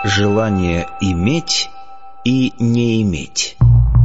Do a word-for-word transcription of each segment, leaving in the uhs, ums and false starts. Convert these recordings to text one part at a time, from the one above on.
Желание иметь и не иметь.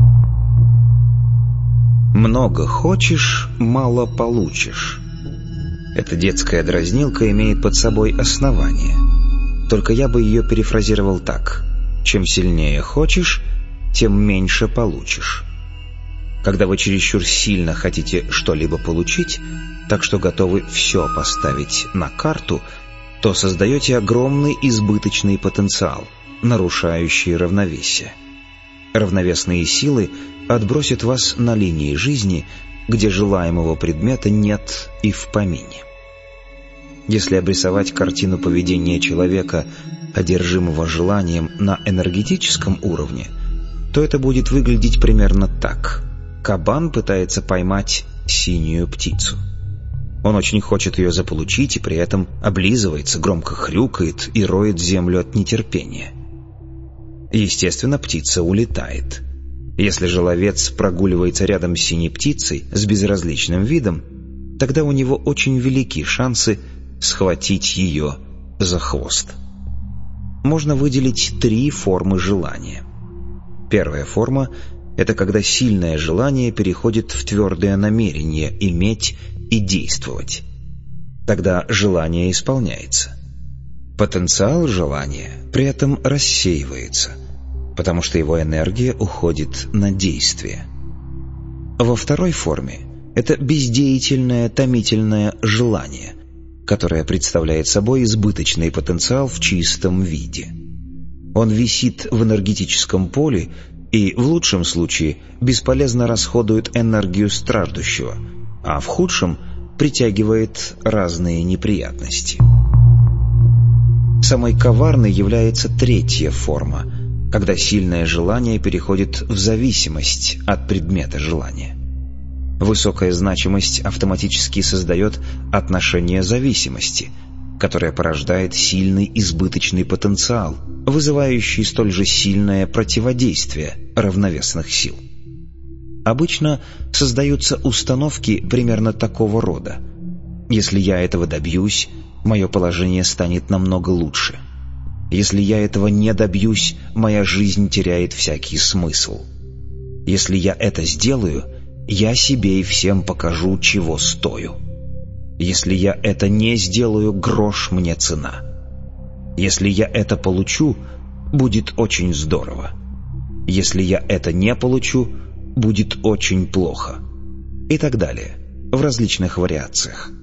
Много хочешь, мало получишь. Эта детская дразнилка имеет под собой основание. Только я бы ее перефразировал так: чем сильнее хочешь, тем меньше получишь. Когда вы чересчур сильно хотите что-либо получить, так что готовы все поставить на карту, то создаете огромный избыточный потенциал, нарушающий равновесие. Равновесные силы отбросят вас на линии жизни, где желаемого предмета нет и в помине. Если обрисовать картину поведения человека, одержимого желанием, на энергетическом уровне, то это будет выглядеть примерно так. Кабан пытается поймать синюю птицу. Он очень хочет ее заполучить и при этом облизывается, громко хрюкает и роет землю от нетерпения. Естественно, птица улетает. Если же ловец прогуливается рядом с синей птицей с безразличным видом, тогда у него очень велики шансы схватить ее за хвост. Можно выделить три формы желания. Первая форма — это когда сильное желание переходит в твердое намерение иметь и действовать. Тогда желание исполняется. Потенциал желания при этом рассеивается, потому что его энергия уходит на действие. Во второй форме это бездеятельное томительное желание, которое представляет собой избыточный потенциал в чистом виде. Он висит в энергетическом поле и, в лучшем случае, бесполезно расходует энергию страждущего, а в худшем притягивает разные неприятности. Самой коварной является третья форма, когда сильное желание переходит в зависимость от предмета желания. Высокая значимость автоматически создает отношение зависимости, которое порождает сильный избыточный потенциал, вызывающий столь же сильное противодействие равновесных сил. Обычно создаются установки примерно такого рода: если я этого добьюсь, мое положение станет намного лучше. Если я этого не добьюсь, моя жизнь теряет всякий смысл. Если я это сделаю, я себе и всем покажу, чего стою. Если я это не сделаю, грош мне цена. Если я это получу, будет очень здорово. Если я это не получу, будет очень плохо. И так далее, в различных вариациях.